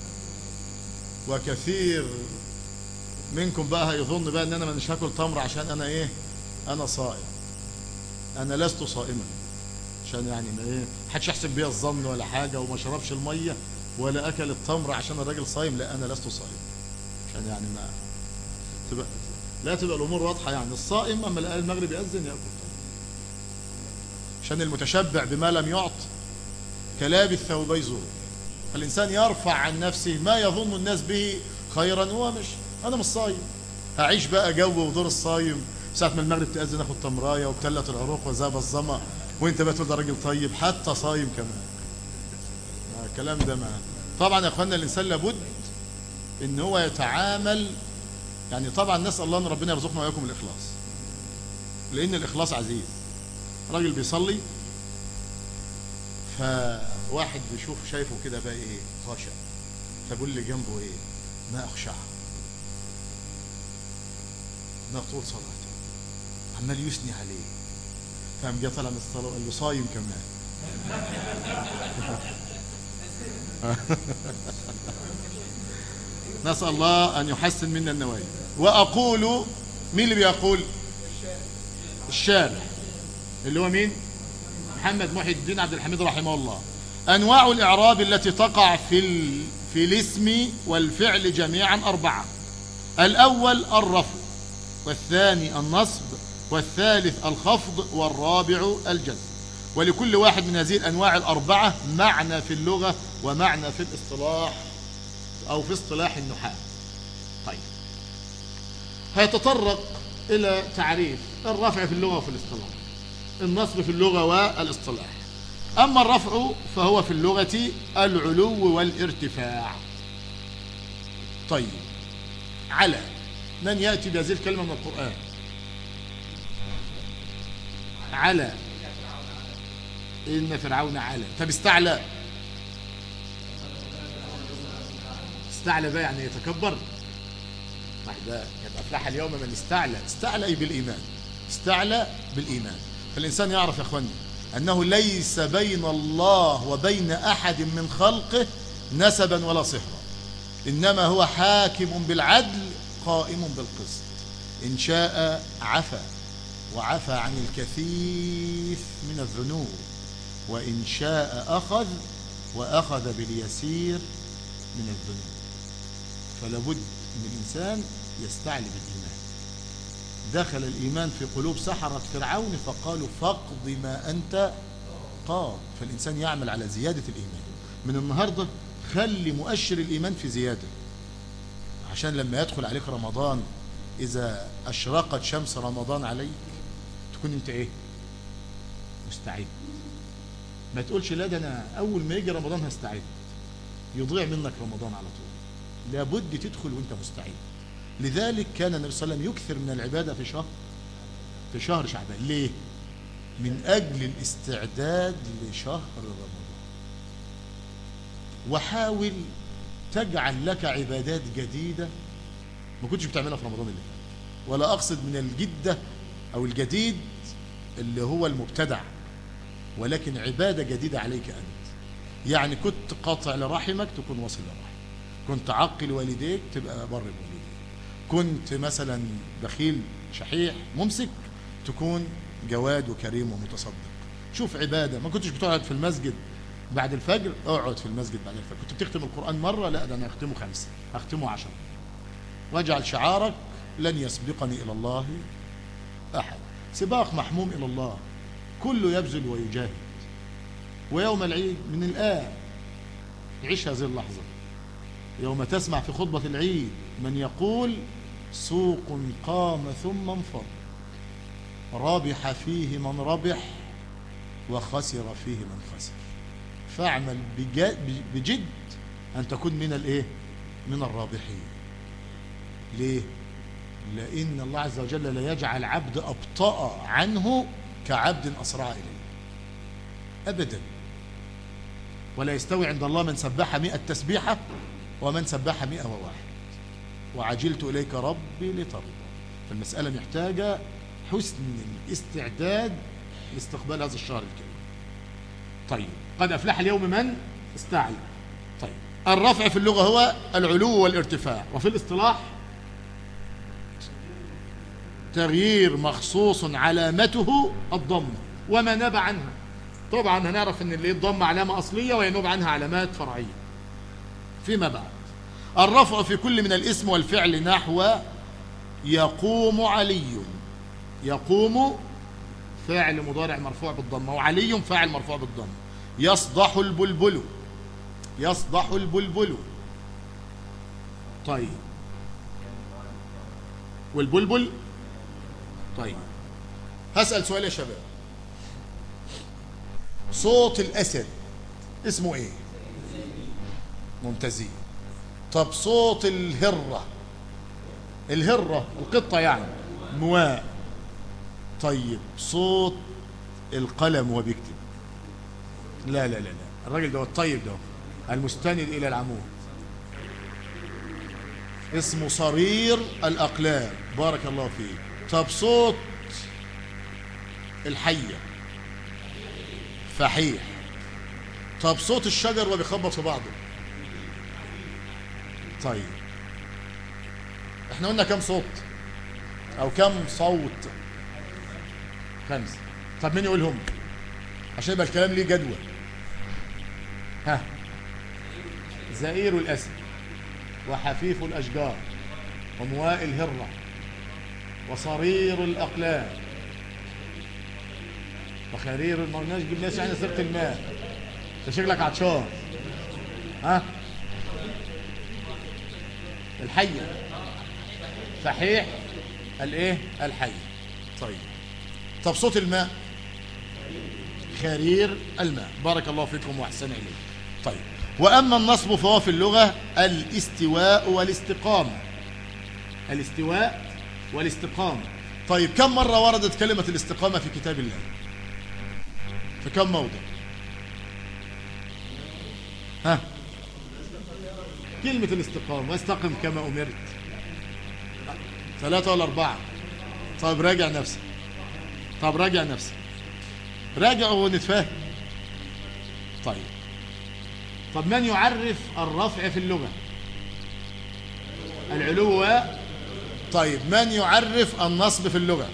وكثير منكم بقى هيظن بقى ان انا مش هاكل تمر عشان انا ايه؟ انا صائم. انا لست صائما، عشان يعني ما ايه حدش يحسب بيا الظن ولا حاجه، وما شربش الميه ولا اكل التمر عشان الراجل صايم. لا، انا لست صائم، عشان يعني ما تبقى لا تبقى الامور واضحه. يعني الصائم اما لقى المغرب يأذن ياكل تمر، عشان المتشبع بما لم يعط كلابس ثوبي زور. الإنسان يرفع عن نفسه ما يظن الناس به خيرا. هو مش، أنا مش صايم، هعيش بقى جو ودور الصايم، ساعة ما المغرب تأذن اخد تمراية وبتلت العروق وذاب الظما، وانت بقى تقول ده راجل طيب حتى صايم كمان. الكلام ده ما طبعا يا اخوانا الانسان لابد ان هو يتعامل، يعني طبعا نسأل الله ان ربنا يرزقنا واياكم الاخلاص، لان الاخلاص عزيز. راجل بيصلي فواحد بيشوف شايفه كده بقى ايه خاشع، فبيقول لي جنبه ايه ما اخشع، ما طول صلاته عمال يثني عليه، فقام جه طالع من الصلاه وقال له صايم كمان. نسأل الله أن يحسن منا النوايا. وأقول، مين اللي بيقول؟ الشارح اللي هو مين؟ محمد محي الدين عبد الحميد رحمه الله. أنواع الإعراب التي تقع في ال... في الاسم والفعل جميعا أربعة. الأول الرفع، والثاني النصب، والثالث الخفض، والرابع الجزم. ولكل واحد من هذه الأنواع الأربعة معنى في اللغة ومعنى في الاصطلاح أو في اصطلاح النحاة. طيب، هيتطرق إلى تعريف الرفع في اللغة وفي الاصطلاح، النصب في اللغة والاصطلاح. أما الرفع فهو في اللغة العلو والارتفاع. طيب، على من يأتي بهذه الكلمة من القرآن؟ على، إن فرعون علا. طب استعلى، استعلى بقى يعني يتكبر. ده قد أفلح اليوم من استعلى. استعلى بالإيمان، استعلى بالإيمان. فالإنسان يعرف يا أخواني أنه ليس بين الله وبين أحد من خلقه نسبا ولا صهرا، إنما هو حاكم بالعدل قائم بالقسط. إن شاء عفا وعفى عن الكثير من الذنوب، وإن شاء أخذ وأخذ باليسير من الذنوب. فلابد أن الإنسان يستعلي بالإيمان. دخل الإيمان في قلوب سحرة فرعون فقالوا فاقض ما أنت قاض. فالإنسان يعمل على زيادة الإيمان من النهاردة. خلي مؤشر الإيمان في زيادة، عشان لما يدخل عليك رمضان إذا أشرقت شمس رمضان عليك تكون أنت إيه؟ مستعد. ما تقولش لا ده أنا أول ما يجي رمضان هستعد، يضيع منك رمضان على طول. لابد تدخل وأنت مستعد. لذلك كان النبي صلى الله عليه وسلم يكثر من العبادة في شهر في شهر شعبان. ليه؟ من أجل الاستعداد لشهر رمضان. وحاول تجعل لك عبادات جديدة ما كنتش بتعملها في رمضان اللي فات، ولا أقصد من الجدة أو الجديد اللي هو المبتدع، ولكن عبادة جديدة عليك أنت. يعني كنت قاطع لرحمك تكون واصل لرحمك، كنت عاقل والديك تبقى بر بوالديك، كنت مثلا بخيل شحيح ممسك تكون جواد وكريم ومتصدق. شوف عبادة. ما كنتش بتقعد في المسجد بعد الفجر، اقعد في المسجد بعد الفجر. كنت بتختم القرآن مرة، لا ده أنا أختمه خمسة، أختمه عشرة. واجعل شعارك لن يسبقني إلى الله أحد. سباق محموم إلى الله، كله يبذل ويجاهد. ويوم العيد من الآن عيش هذه اللحظة، يوم تسمع في خطبة العيد من يقول سوق قام ثم انفض، ربح فيه من ربح وخسر فيه من خسر. فاعمل بجد أن تكون من الإيه؟ من الرابحين. ليه؟ لأن الله عز وجل لا يجعل عبد أبطأ عنه كعبد أسرع إليه أبدا. ولا يستوي عند الله من سبح مئة تسبيحة ومن سبح مئة وواحد. وعجلت إليك ربي لترضى. فالمسألة محتاجة حسن الاستعداد لاستقبال هذا الشهر الكريم. طيب، قد أفلح اليوم من استعلى. طيب، الرفع في اللغة هو العلو والارتفاع، وفي الاصطلاح تغيير مخصوص علامته الضمة وما نبع عنها. طبعا هنعرف ان اللي الضمة علامة أصلية وينوب عنها علامات فرعية فيما بعد. الرفع في كل من الاسم والفعل نحو يقوم علي. يقوم فاعل مضارع مرفوع بالضمة، وعلي فاعل مرفوع بالضمة. يصدح البلبل، يصدح البلبل. طيب، والبلبل. طيب هسأل سؤال يا شباب، صوت الأسد اسمه ايه؟ ممتازين. طب صوت الهرة، الهرة القطة يعني، مواء. طيب صوت القلم وهو بيكتب؟ لا لا لا لا، الراجل ده الطيب ده المستند إلى العمود اسمه صرير الأقلام. بارك الله فيك. طب صوت الحية؟ فحيح. طب صوت الشجر وهو بيخبط في بعضه؟ طيب احنا قلنا كم صوت او كم صوت؟ خمسة. طب مين يقولهم عشان يبقى الكلام ليه جدوى؟ ها، زئير الأسد، وحفيف الأشجار، ومواء الهرة، وصرير الأقلام، وخرير. ما قلناش جبناش يعني سيرة الماء، انت شكلك عطشان. ها، الحية، فحيح الايه؟ الحية. طيب طب صوت الماء؟ خرير الماء. بارك الله فيكم واحسن اليكم. طيب واما النصب فهو في اللغة الاستواء والاستقامة. الاستواء والاستقامة. طيب كم مرة وردت كلمة الاستقامة في كتاب الله؟ في كم موضع؟ ها، كلمة الاستقامة، واستقم كما أمرت، ثلاثة ولا أربعة؟ طيب راجع نفسك. طب راجع نفسك، راجع ونتفاهم. طيب طب من يعرف الرفع في اللغة؟ العلو و... طيب من يعرف النصب في اللغة؟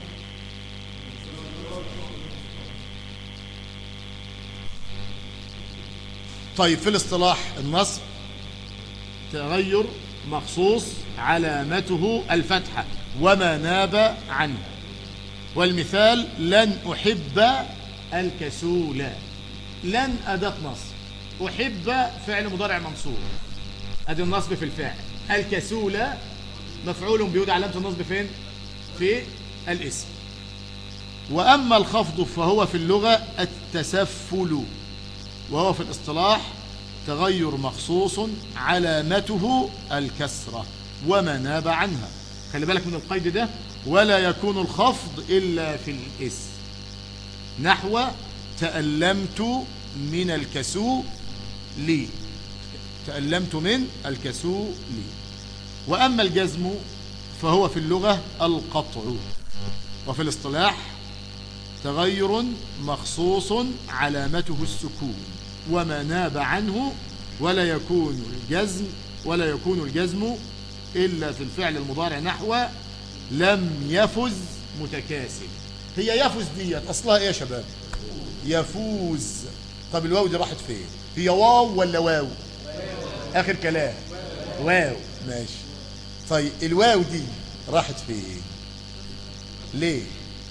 طيب في الاصطلاح النصب تغير مخصوص علامته الفتحة وما ناب عنه. والمثال لن أحب الكسول. لن أداة نصب، أحب فعل مضارع منصوب، أدي النصب في الفاعل. الكسول مفعول بيودع علامة النصب فين؟ في الاسم. وأما الخفض فهو في اللغة التسفل، وهو في الاصطلاح تغير مخصوص علامته الكسرة وما ناب عنها. خلي بالك من القيد ده، ولا يكون الخفض إلا في الاسم، نحو تألمت من الكسو لي، تألمت من الكسو لي. وأما الجزم فهو في اللغة القطع، وفي الاصطلاح تغير مخصوص علامته السكون وما ناب عنه، ولا يكون الجزم ولا يكون الجزم إلا في الفعل المضارع، نحو لم يفز متكاسل. هي يفز ديت أصلها إيه يا شباب؟ يفوز. طب الواو دي راحت فين؟ هي واو ولا واو؟ آخر كلام واو. ماشي. طيب الواو دي راحت فين؟ ليه؟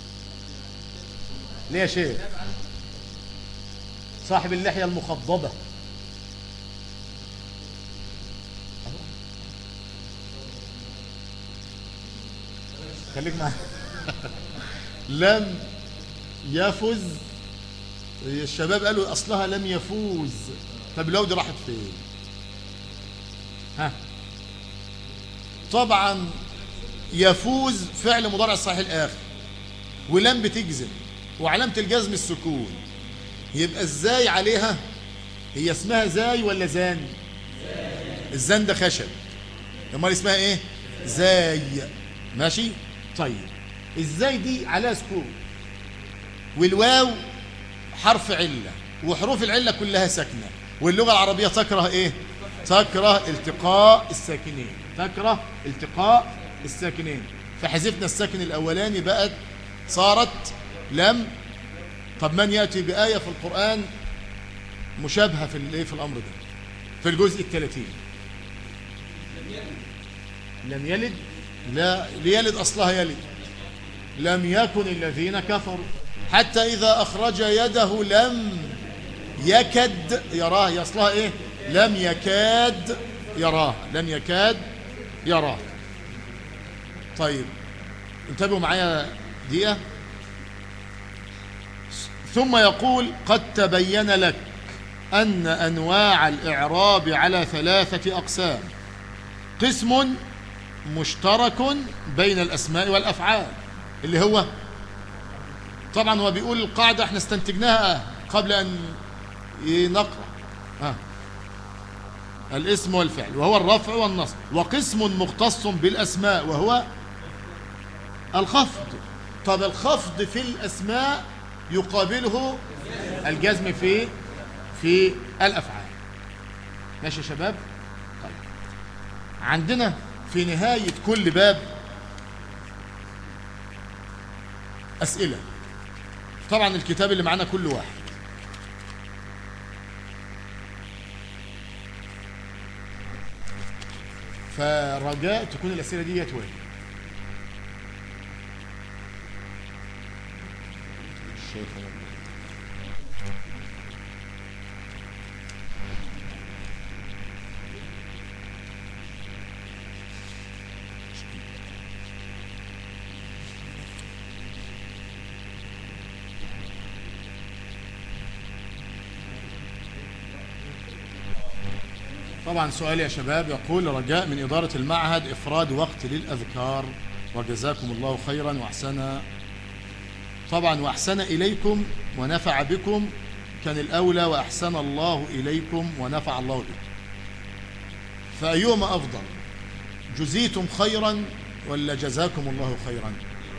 ليه يا شيخ؟ صاحب اللحية المخضبة. خليك معايا. لم يفز، الشباب قالوا أصلها لم يفوز. طب الواو دي راحت فين؟ ها، طبعا يفوز فعل مضارع صحيح الآخر، ولم بتجزم وعلامة الجزم السكون، يبقى ازاي عليها؟ هي اسمها زاي ولا زان؟ الزان ده خشب، امال اسمها ايه؟ زاي. ماشي. طيب ازاي دي عليها سكون، والواو حرف علة، وحروف العلة كلها ساكنة، واللغة العربية تكره ايه؟ تكره التقاء الساكنين، تكره التقاء الساكنين، فحذفنا الساكن الاولاني بقت صارت لم. طب من يأتي بآية في القرآن مشابهة في الايه في الأمر ده؟ في الجزء الثلاثين. لم يلد. لا، ليلد أصلها يلد. لم يكن الذين كفروا حتى إذا أخرج يده لم يكد يراه، هي أصلها إيه؟ لم يكاد يراه، لم يكاد يراه. طيب انتبهوا معايا دقيقة. ثم يقول قد تبين لك أن أنواع الإعراب على ثلاثة أقسام: قسم مشترك بين الأسماء والأفعال، اللي هو طبعا هو بيقول القاعدة احنا استنتجناها قبل أن نقرأ آه. الاسم والفعل وهو الرفع والنصب. وقسم مختص بالأسماء وهو الخفض. طب الخفض في الأسماء يقابله الجزم في في الأفعال. ماشي يا شباب؟ طيب عندنا في نهاية كل باب أسئلة. طبعا الكتاب اللي معنا كل واحد، فرجاء تكون الأسئلة دي يتوالي. طبعا سؤال يا شباب يقول: رجاء من إدارة المعهد إفراد وقت للأذكار وجزاكم الله خيرا وأحسن. طبعا وأحسن إليكم ونفع بكم كان الأولى، وأحسن الله إليكم ونفع الله بكم. فأيهما أفضل؟ جزيتم خيرا ولا جزاكم الله خيرا؟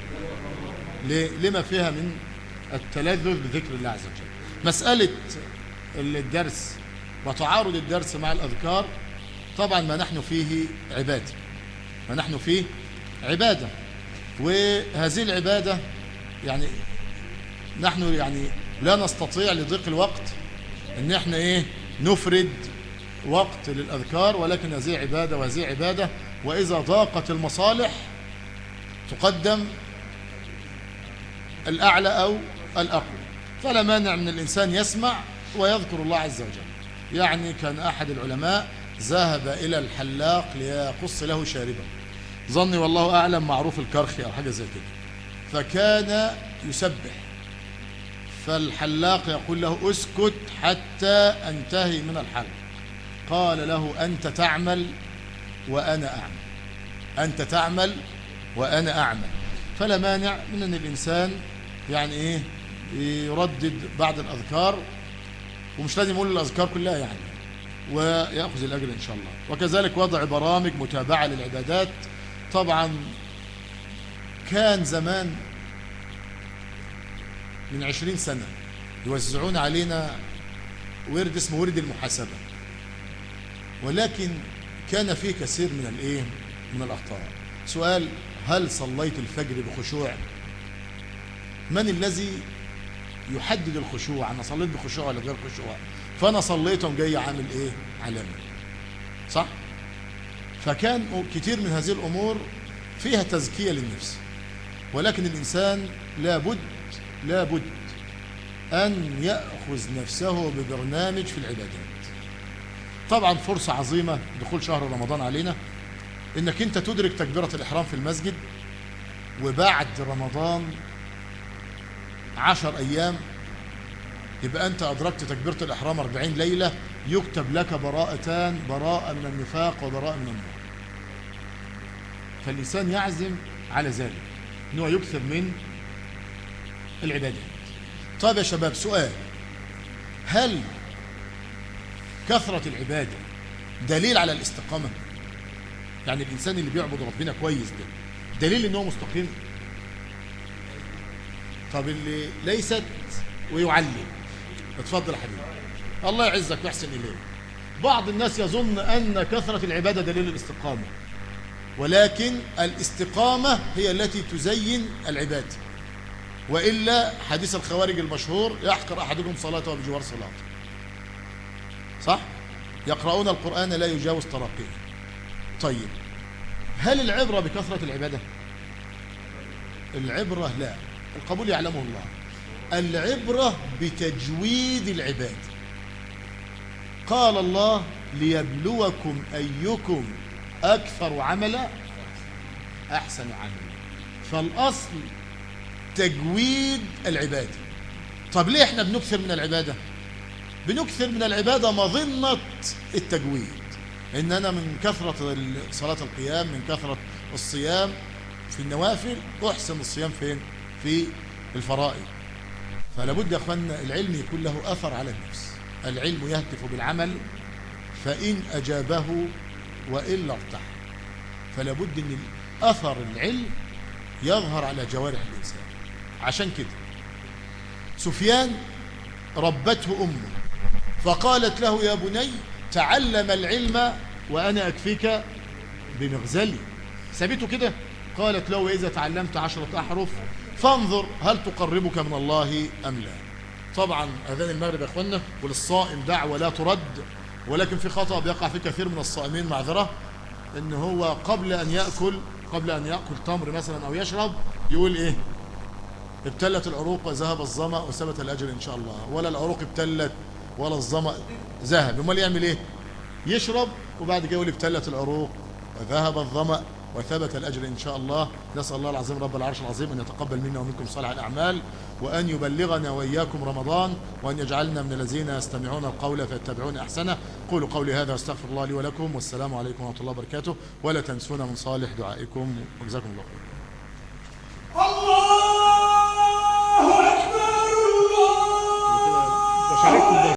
لما فيها من التلذذ بذكر الله عز وجل. مسألة الدرس وتعارض الدرس مع الأذكار، طبعا ما نحن فيه عبادة، ما نحن فيه عبادة، وهذه العبادة يعني نحن يعني لا نستطيع لضيق الوقت ان احنا ايه نفرد وقت للأذكار، ولكن هذه عبادة وهذه عبادة، وإذا ضاقت المصالح تقدم الأعلى أو الأقوى، فلا مانع من الإنسان يسمع ويذكر الله عز وجل. يعني كان أحد العلماء ذهب إلى الحلاق ليقص له شاربا، ظني والله أعلم معروف الكرخي أو حاجة زي كده، فكان يسبح، فالحلاق يقول له: اسكت حتى أنتهي من الحلق. قال له: أنت تعمل وأنا أعمل، أنت تعمل وأنا أعمل. فلا مانع من أن الإنسان يعني إيه يردد بعض الأذكار، ومش لازم يقول الأذكار كلها يعني، ويأخذ الأجر إن شاء الله. وكذلك وضع برامج متابعة للعبادات. طبعا كان زمان من عشرين سنة يوزعون علينا ورد اسمه ورد المحاسبة، ولكن كان فيه كثير من الايه من الأخطاء. سؤال: هل صليت الفجر بخشوع؟ من الذي يحدد الخشوع؟ أنا صليت بخشوع ولا غير خشوع؟ فأنا صليتهم جاي عامل إيه؟ علامة، صح؟ فكان كتير من هذه الأمور فيها تزكية للنفس، ولكن الإنسان لابد لابد أن يأخذ نفسه ببرنامج في العبادات. طبعا فرصة عظيمة دخول شهر رمضان علينا، إنك أنت تدرك تكبيرة الإحرام في المسجد، وبعد رمضان عشر أيام يبقى أنت أدركت تكبيرة الإحرام أربعين ليلة، يكتب لك براءتان: براءة من النفاق وبراءة من النار. فالإنسان يعزم على ذلك أنه يكثر من العبادات. طيب يا شباب سؤال: هل كثرة العبادة دليل على الاستقامة؟ يعني الإنسان اللي بيعبد ربنا كويس ده دليل أنه مستقيم؟ طب اللي ليست ويعلم؟ اتفضل حبيبي، الله يعزك ويحسن إليك. بعض الناس يظن أن كثرة العبادة دليل الاستقامة، ولكن الاستقامة هي التي تزين العبادة، وإلا حديث الخوارج المشهور: يحقر أحدكم صلاته بجوار صلاته، صح؟ يقرؤون القرآن لا يجاوز تراقيه. طيب هل العبرة بكثرة العبادة؟ العبرة لا، القبول يعلمه الله. العبرة بتجويد العبادة. قال الله: ليبلوكم أيكم أكثر عملا أحسن عملا. فالأصل تجويد العبادة. طب ليه احنا بنكثر من العبادة؟ بنكثر من العبادة مظنة التجويد، إن أنا من كثرة صلاة القيام، من كثرة الصيام في النوافل أحسن الصيام فين؟ في الفرائض. فلا بد يا أخوانا العلم يكون له أثر على النفس. العلم يهتف بالعمل فإن أجابه وإلا ارتاح. فلا بد أن أثر العلم يظهر على جوارح الإنسان. عشان كده سفيان ربته أمه فقالت له يا بني تعلم العلم وأنا أكفيك بمغزلي. سابته كده. قالت له وإذا تعلمت عشرة أحرف فانظر هل تقربك من الله أم لا. طبعا أذان المغرب يا أخوانا وللصائم دعوة لا ترد، ولكن في خطأ بيقع في كثير من الصائمين معذرة، إن هو قبل أن يأكل قبل أن يأكل تمر مثلا أو يشرب يقول إيه؟ ابتلت العروق وذهب الظمأ وثبت الأجر إن شاء الله. ولا العروق ابتلت ولا الظمأ ذهب. امال يعمل إيه؟ يشرب وبعد كده يقول ابتلت العروق وذهب الظمأ وثبت الأجر إن شاء الله. نسأل الله العظيم رب العرش العظيم أن يتقبل منا ومنكم صالح الأعمال، وأن يبلغنا وإياكم رمضان، وأن يجعلنا من الذين يستمعون القول فيتبعون أحسنه. قولوا قولي هذا واستغفر الله لي ولكم، والسلام عليكم ورحمة الله وبركاته، ولا تنسونا من صالح دعائكم، وجزاكم الله خير. الله أكبر الله.